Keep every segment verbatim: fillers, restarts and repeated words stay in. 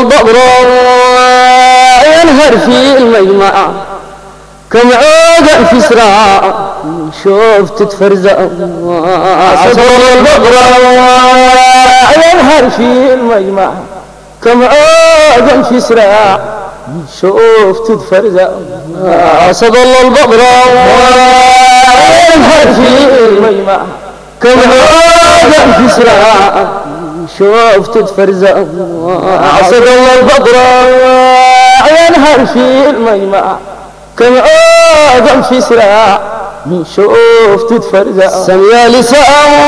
البقرة ينهر في المجمع كم عود في سراء شوفت تفرزق صدر البقرة ينهر في المجمع كم عود في سراء شوفت تفرزق صدر البقرة ينهر في المجمع كم عود في سراء شوفت تفرزق عصد الله البقرة ينهر في المجمع كم عود في سراء شوفت تفرزق سميا لساني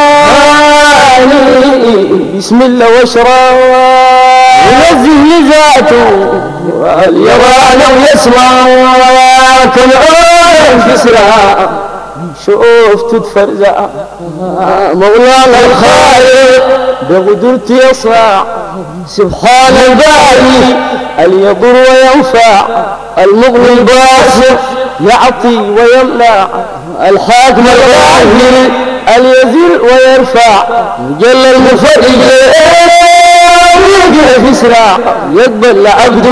بسم الله واشرب ينزه لذاته اليرى لو يسمع كم عود في سراء شوفت تفرزع مولانا الخالق بقدرتي يصنع سبحان الباري اليضر وينفع المغني الباسط يعطي ويمنع الحاكم الغاهر اليزل ويرفع جل المفرج يقف يسرع يقبل لعبده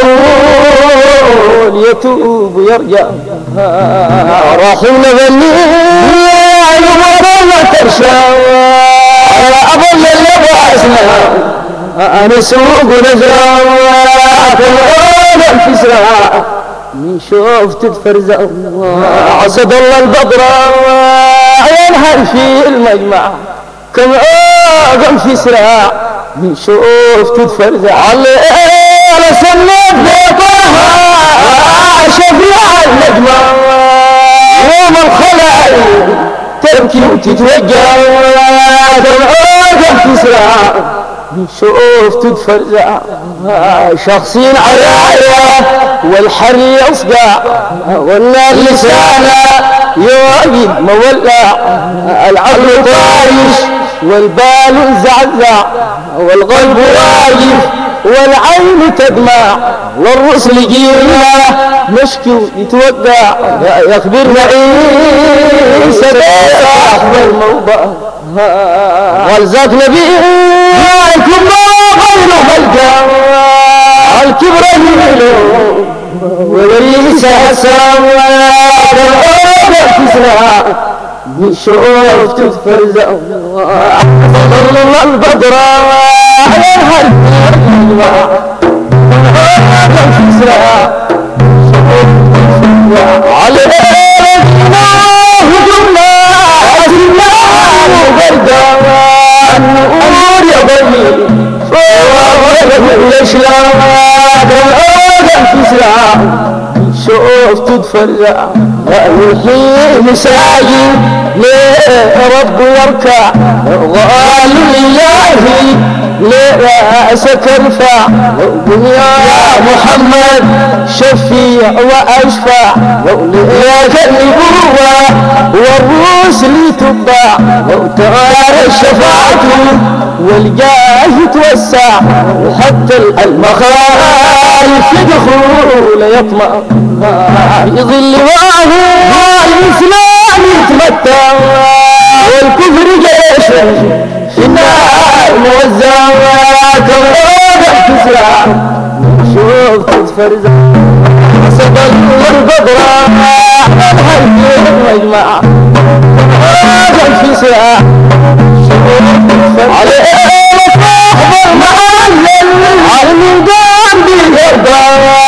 ليتوب ويرجع راحوا نغني يا المرة ترشى أظل اللباسنا أنا سوق نزرع كل عالم في سرع من شوفت تفرزع عصد الله البقرة ينهر في المجمع كم عالم في سرع من شوفت تفرزع على سنة بيطها شفيع النجمة يوم الخلع تبكي وتتوجع كم عالم في سرع من شوفت تفرزع شخصين عرايا والحر يصدع والنار لسانه يواجد مولع العقل طايش والبال زعزع والقلب واقف والعين تدمع والرسل جيرنا نشكو يتوقع يخبرنا عيسى صاحب الموضع والزاك نبي الكبرى غير خلقا الكبرى يميلو وليس السماء تسرع من شوفت تفرزع الله البدرة ينهر في تسرع على الله هجمنا عزمنا وبردا النور يا بني ليش لا تسرع شوفت تفرع الحين ساجي لرب يركع غال لله لرأسك ارفع يا محمد شفيع واشفع لك النبوة والرسل تتبع تعالى الشفاعة والجاه توسع وحتى المخالف يدخل يطمع يظل معه الإسلام يتمتع والكفر جيش في النار موزع كم عود تسرع شوف تتفرزع سبل والبدرة الحي المجمع عود في ساعة شوف تتفرزع عليه صاحب المعلم على الميدان باليرضى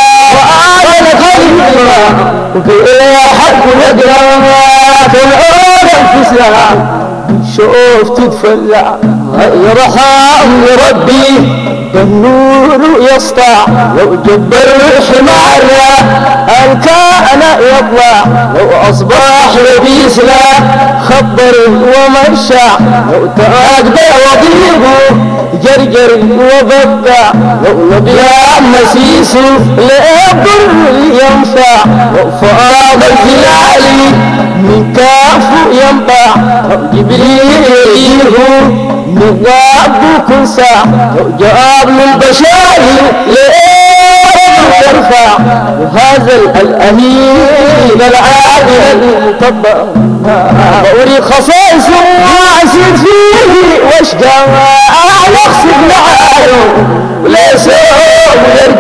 وكل حق يقرأ كل عالم في ساعة شوف تتفلع يرحم ربي النور يسطع لو جب الحمار الكائن يطلع لو أصبح لبيسلا خبر ومرشع لو تعاقب وضيبه جرجر وبقع لو نبيع مسيس لأبر ينفع لو فاض الجلالي من كاف ينبع لو جبريل يجيه من غاب كل ساعة لو جاب للبشر لأبر يرفع وهذا الأمين العادل المطبع بوري خصائص وعسيد فيه واشقى يقصد معايا وليس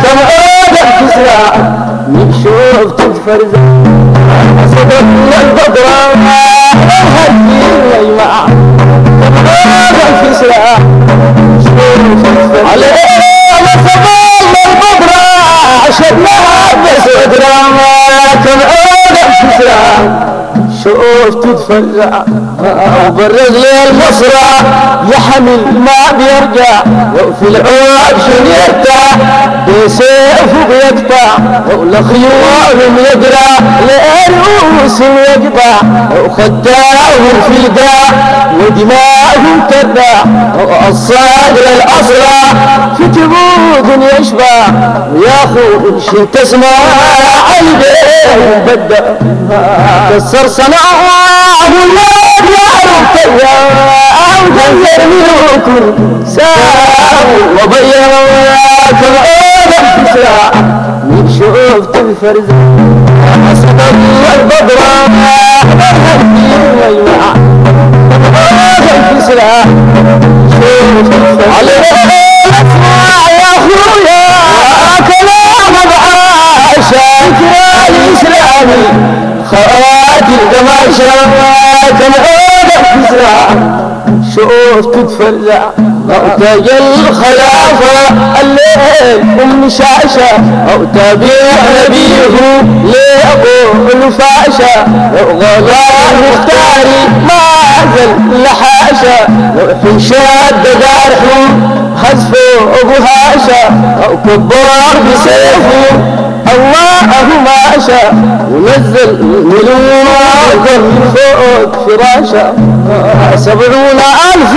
كم عودة كسرى من شوف تتفرز صدق البدرة هدي ويمع كم عودة كسرى شوف تتفرز عليه صدق البدرة عشقنا بس دراما كم عودة كسرى شوف تتفرع وبرز لي المصرع يحمل ما بيرجع وفي العواب شنيتع بسيفه بيقطع ولخيوم يقرع لأنوس يقطع وخداهم في القاع ودماغهم تدع الصادر الأسرع في جبوب يشبع وياخذ شي تسمع عيبه بدأ كسر صنعه والنار يعرف تياه وغير ملوك ساو وبيض كم عودة كسرى من شوفت الفرز صدق البدرة هدي ويمع كم عودة كسرى شوفت الفرز عليه اسمع يا اخويا كلام بعاشا الإسلامي خواتي القماشة كم عودة كسرى شوف تتفرع تاج الخلافة الليل أم شاشة أو تابع نبيه لأبو الفاشة وغلا المختاري ما زل لحاشة وحشاد دارحه حذفه أبو هاشة أو كبار بسيفه الله ما شاء ونزل ملوك من فوق فراشة سبعون ألف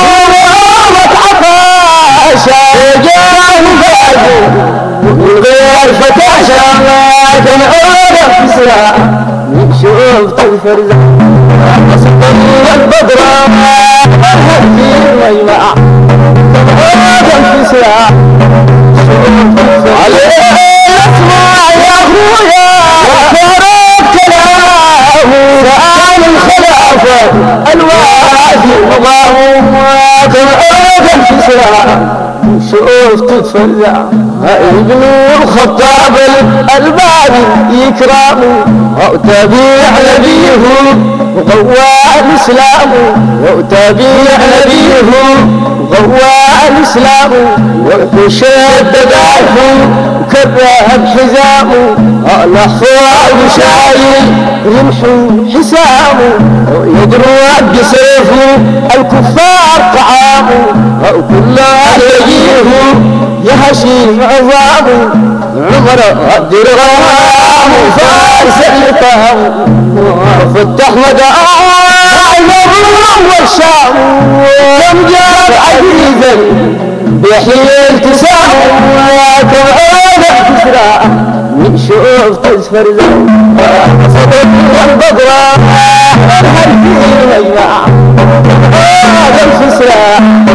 وتعفاشة جاءه بعده من غير فتاشة كم عودة كسرى من شوفت الفرزة صدق البدرة هدي ويمع كم عودة كسرى شوفت الفرزة اسمع يا اخويا وكرت كلامه سأل الخلافة الوادي الله كم عودة كسرى شوف تتفرع ابن الخطاب البادي يكرمه وتابع نبيه وقوى الاسلام وتابع نبيه وقوى الاسلام وحشد دعفه وكره بحزامه الاخوة وشايل رمح حسامه يدروا بسيفه الكفار طعامه وكل يجيه يهشيم عظامه عمر الدرغام فارس اللقام فتح مدائن والشام كم جاب عزيزا بيحيي التسامه كم عودة كسرى من شوف تزفرزا صدق البدرة هدي ويمع هذا الكسرى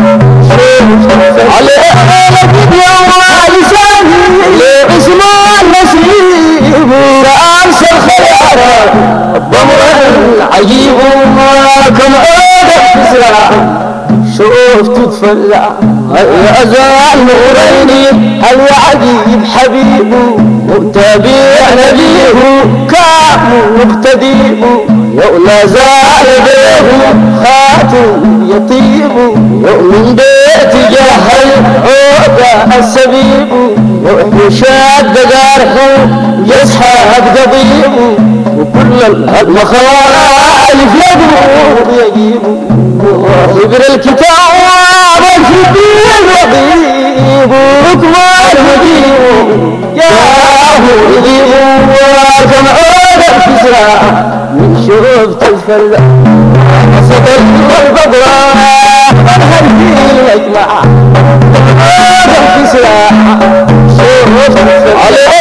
عليه لقد يوم لساني لعثمان نسيب رأس الخيار الضمر العجيب كم عودة كسرى شوف تتفرع الأزال نوريني الوعدي بحبيبه وتابع نبيه كامل مقتديب ولا زال بيه خاتم يطيب ومن بيت جهل عودة السبيب وحشاد جارحه يسحب قضيب وكل المخالف يقبض يجيب وحبر الكتاب في الدين رضيب وكمان مجيب ياهو يجيب كم عودة كسرى من شوف تزفر صدق البدرة هدي ويمع كم عودة كسرى شوف تزفر عليه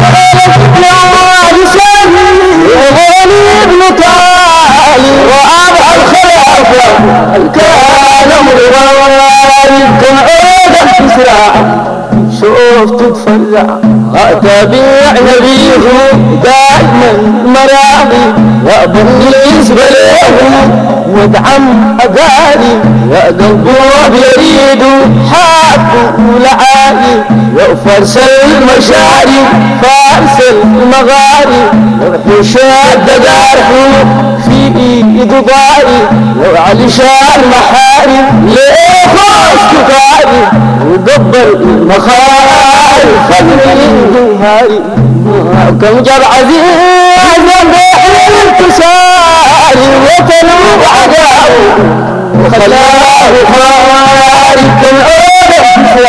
لساني وغني ابن طالب وأبع الخلافة كان مرغالي كم عودة كسرى شوف تتفرع تابع نبيه دائما مراضي وبالنسبة له ودعم أقالي وقلبه يريد حاب لعالي فارس المشاري فارس المغاري حشاد دارحو في ايد ضاري وعلشان محارم ليه خوش كفاري وقبل المخاري فضل الجوهري كم جر عزيز بحر الانتصاري وتنوب عداوه وخلاه خارج كالعودة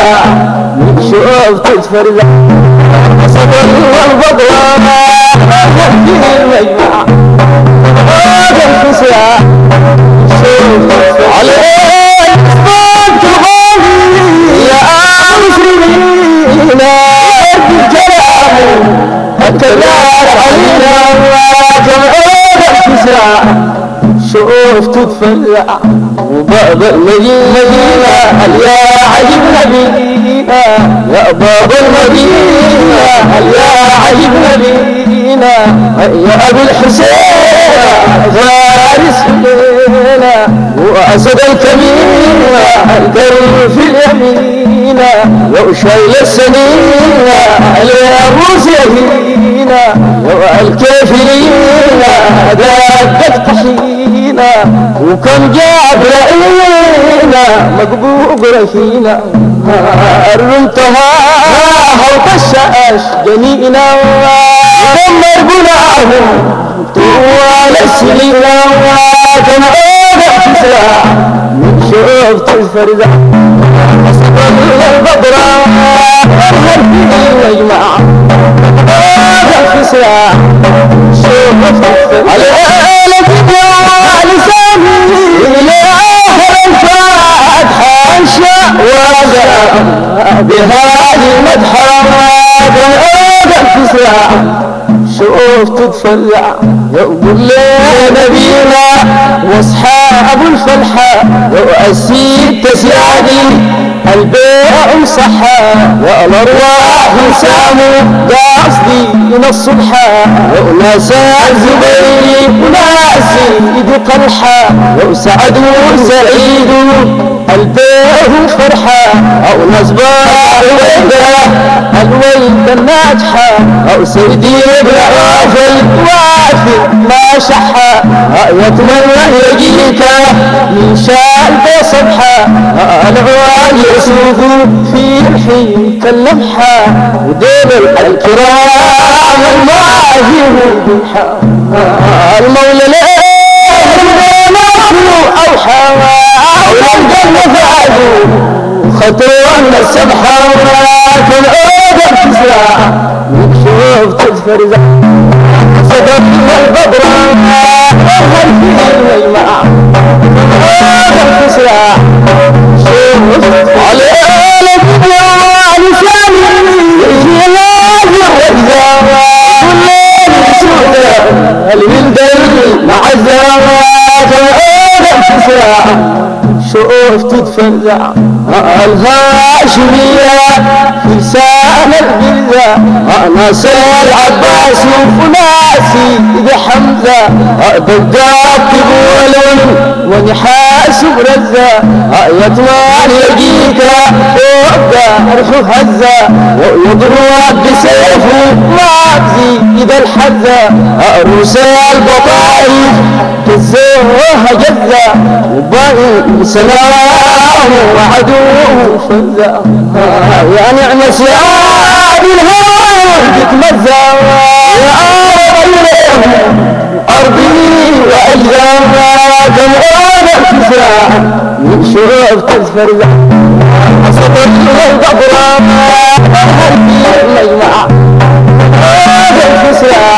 شوف تتفرج صبر والبضرة في المجمع هذا الفساع شوف عليه صوت الغالي يا مسلمين الجلال هكذا علينا جمعود الفساع شوف تتفرع وباب المدينة هل يا عجب نبينا يا باب المدينة هل يا عجب نبينا يا أبو الحسين فارس لينا وأسد الكبير القرب في اليمينة وشيل السنين يا أبو سهينا والكافرين دقت طحينا وكم جاب رأينا مقبوق رفينا الرمتها هوط الشاش جنينا دمر بناهم طوال السنين كم عودة تسرع شوفت الفرزع أصبر البضرة هل في المجمع هذا تسرع شوفت الفرزع بهذه المدحرات الأوضة تسرع شوف تتفرع يقول لي نبينا واصحاب الفلحة وأسيد تسيادي البيع صحة والأرواح ساموا قاصدي من الصبحة وناس الزبير وناس إيد قرحة وسعد وسعيد البيه فرحة أو نصباح الويدة الويدة الناجحة أو سيدي بعافل وافي ما شحة يتمنى يجيك من شال بصبحة العوال يسوق في الحين كاللمحة ودول الكرام الماهي والبحة المولى ليه أوحى والجنة فعلوا خطونا السبحة في العودة تسرع شوف تتفرزع صدق البضرة وهل في المجمع العودة تسرع شوف على لك يا لساني يجي الله يحزا والليل سودة الولد مع الزوات العودة تسرع شوف تتفرع الهاشمية في لسان البلدة ناس العباس وناسي ذي حمزة بدات تقول ونحاس برزة يطلع يجيك وابدا ارحو هزة ويضرب بسيفه وابزي اذا الحزة روس البطايف جزوها جزة وباقي سلام وعدو فزة يا نعم سياد الهوى تتمزى يا أرضي وأجزاها كم أنا تسرع من شوف تتفرع صبر الضبرة هل في المجمع هذا تسرع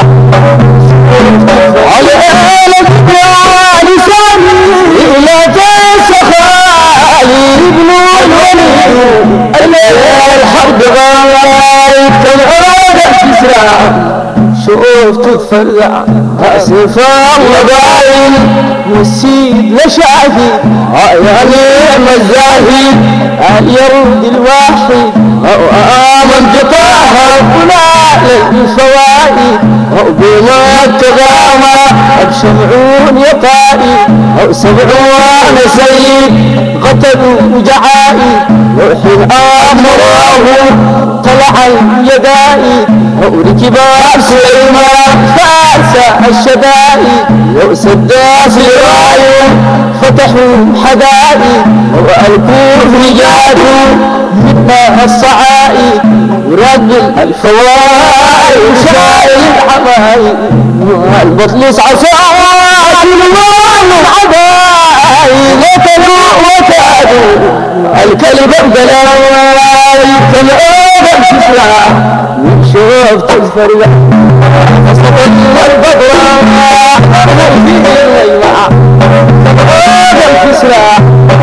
على آلك يا لساني لا تسخالي ابن الولي الحرب غايب كالعودة تسرع شوف تتفرع سفار وباين والسيد لشافي يا نعم الزاهد اليرد الواحد آمن قطاها ونال الفوائد بما التغامى بشمعون يطائي سبعون سيد قتلوا جعائي وحين آمره على اليدائي وركبات سليمان فارس الشدائي وسداس لرايه فتحوا حدائي والكوف رجاله منا الصعائي ورد الفوائد وشايل الحماي البطلس عصاي الوان العداي لتلوء وكادوا الكلب الدلاي كم أوضا تسرع شوفت الفرقة فصبت البضرة نرفي الليمع كم أوضا تسرع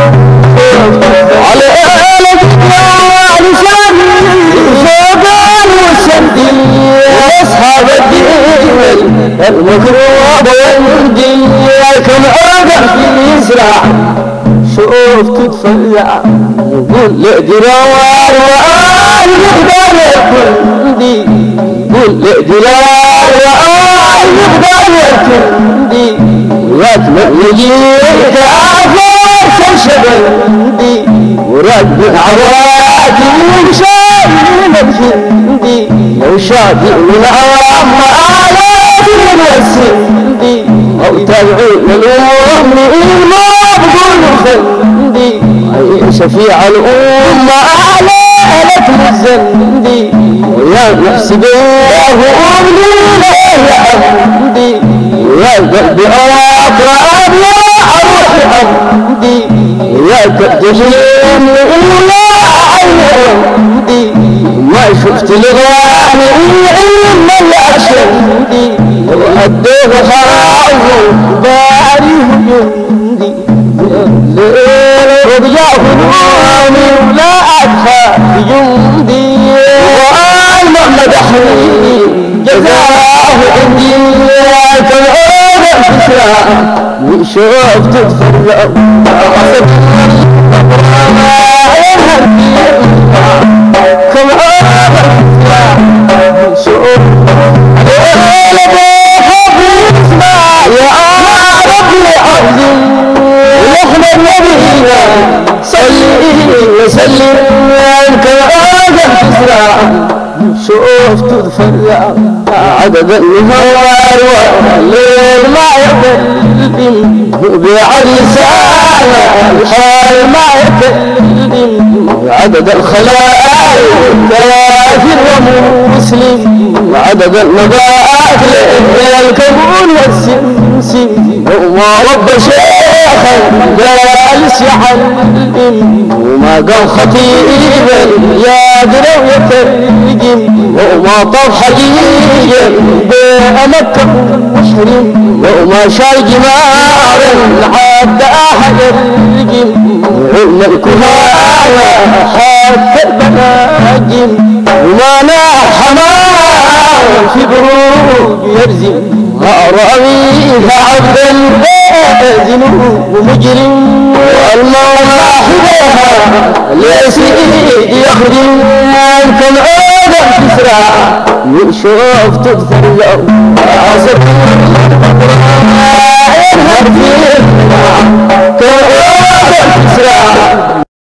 على آلة لساني شوقان والسندي واصحاب الدين المكروب والمندي كم أوضا في يسرع شوف تتفرع قول لإدرار وآل يقدر الكندي قول لإدرار وآل يقدر الكندي واتمنى يجيك عفار سنشبندي ورد عوادي وشاد من الجندي لو شادي من عام آلات من السندي أو تدعو للأم إيمان خندي شفيع الأمة أعلى لك الزندي ويا نفسي بيه وأمني له عندي ويا قلبي أقرأ يا أروح عندي ويا كالجحيم إلا عندي ما شفت الغالي إلا العشندي وأديه خاوه باري جندي ورجع هنواني ولا أدخى جندي وآل مدحني جزاه عندي كم عودة تسرع وشوف تتفرع عصب كم عودة تسرع وشوف وسلم كالآدم تسرع شوف تتفرع عدد النهار والليل ما يكلم بعد لسانه الحال ما يكلم عدد الخلائق كافر ومسلم وعدد النبات الكون والسمسم وما رب شيخا جالس يحلم وما قال خطيبا يادر ويترجم وما طاف حجيجا بين مكة ومحرم وما شال جمارا حتى أحد الرجم وما الكهانة حتى البناجم وما ناح حمام في بروج يرزم أراميها عبدا ذنوب ومجرم والمولى حداها ليسيد يخدم كم عودة تسرع وشوف تتفرع عصب كم عودة تسرع